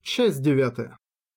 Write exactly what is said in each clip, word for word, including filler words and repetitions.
Часть девятая.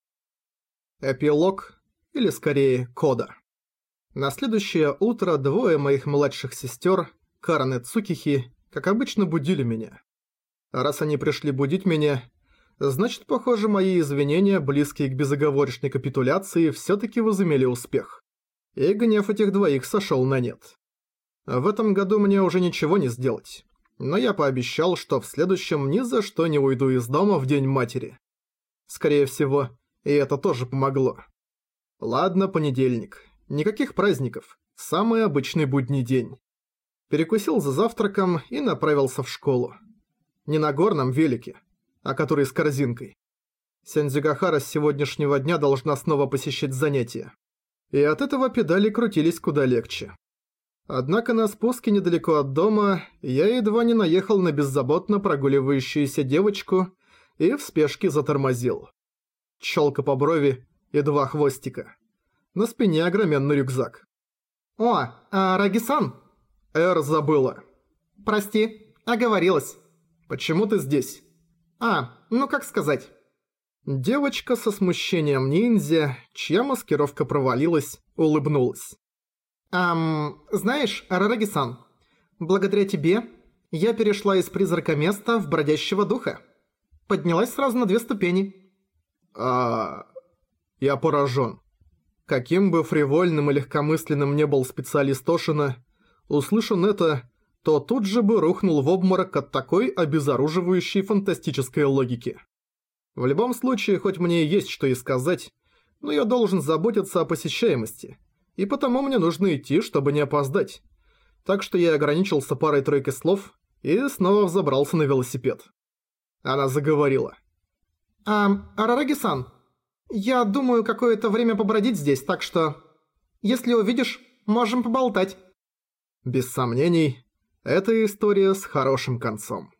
Эпилог, или скорее кода. На следующее утро двое моих младших сестер, Карен и Цукихи, как обычно будили меня. Раз они пришли будить меня, значит, похоже, мои извинения, близкие к безоговорочной капитуляции, всё-таки возымели успех. И гнев этих двоих сошёл на нет. В этом году мне уже ничего не сделать, но я пообещал, что в следующем ни за что не уйду из дома в День Матери. Скорее всего, и это тоже помогло. Ладно, понедельник. Никаких праздников. Самый обычный будний день. Перекусил за завтраком и направился в школу. Не на горном велике, а который с корзинкой. Сензюгахара с сегодняшнего дня должна снова посещать занятия. И от этого педали крутились куда легче. Однако на спуске недалеко от дома я едва не наехал на беззаботно прогуливающуюся девочку и в спешке затормозил. Чёлка по брови и два хвостика. На спине огроменный рюкзак. «О, а, Раги-сан!» Эр забыла. «Прости, оговорилась». «Почему ты здесь?» «А, ну как сказать?» Девочка со смущением ниндзя, чья маскировка провалилась, улыбнулась. «Ам, знаешь, Рараги-сан, благодаря тебе я перешла из призрака места в бродящего духа. Поднялась сразу на две ступени». А... Я поражен. Каким бы фривольным и легкомысленным не был специалист Ошина, услышан это, то тут же бы рухнул в обморок от такой обезоруживающей фантастической логики. В любом случае, хоть мне и есть что и сказать, но я должен заботиться о посещаемости, и потому мне нужно идти, чтобы не опоздать. Так что я ограничился парой-тройкой слов и снова взобрался на велосипед. Она заговорила. «Ам, Рараги-сан, я думаю какое-то время побродить здесь, так что... Если увидишь, можем поболтать». Без сомнений, это история с хорошим концом.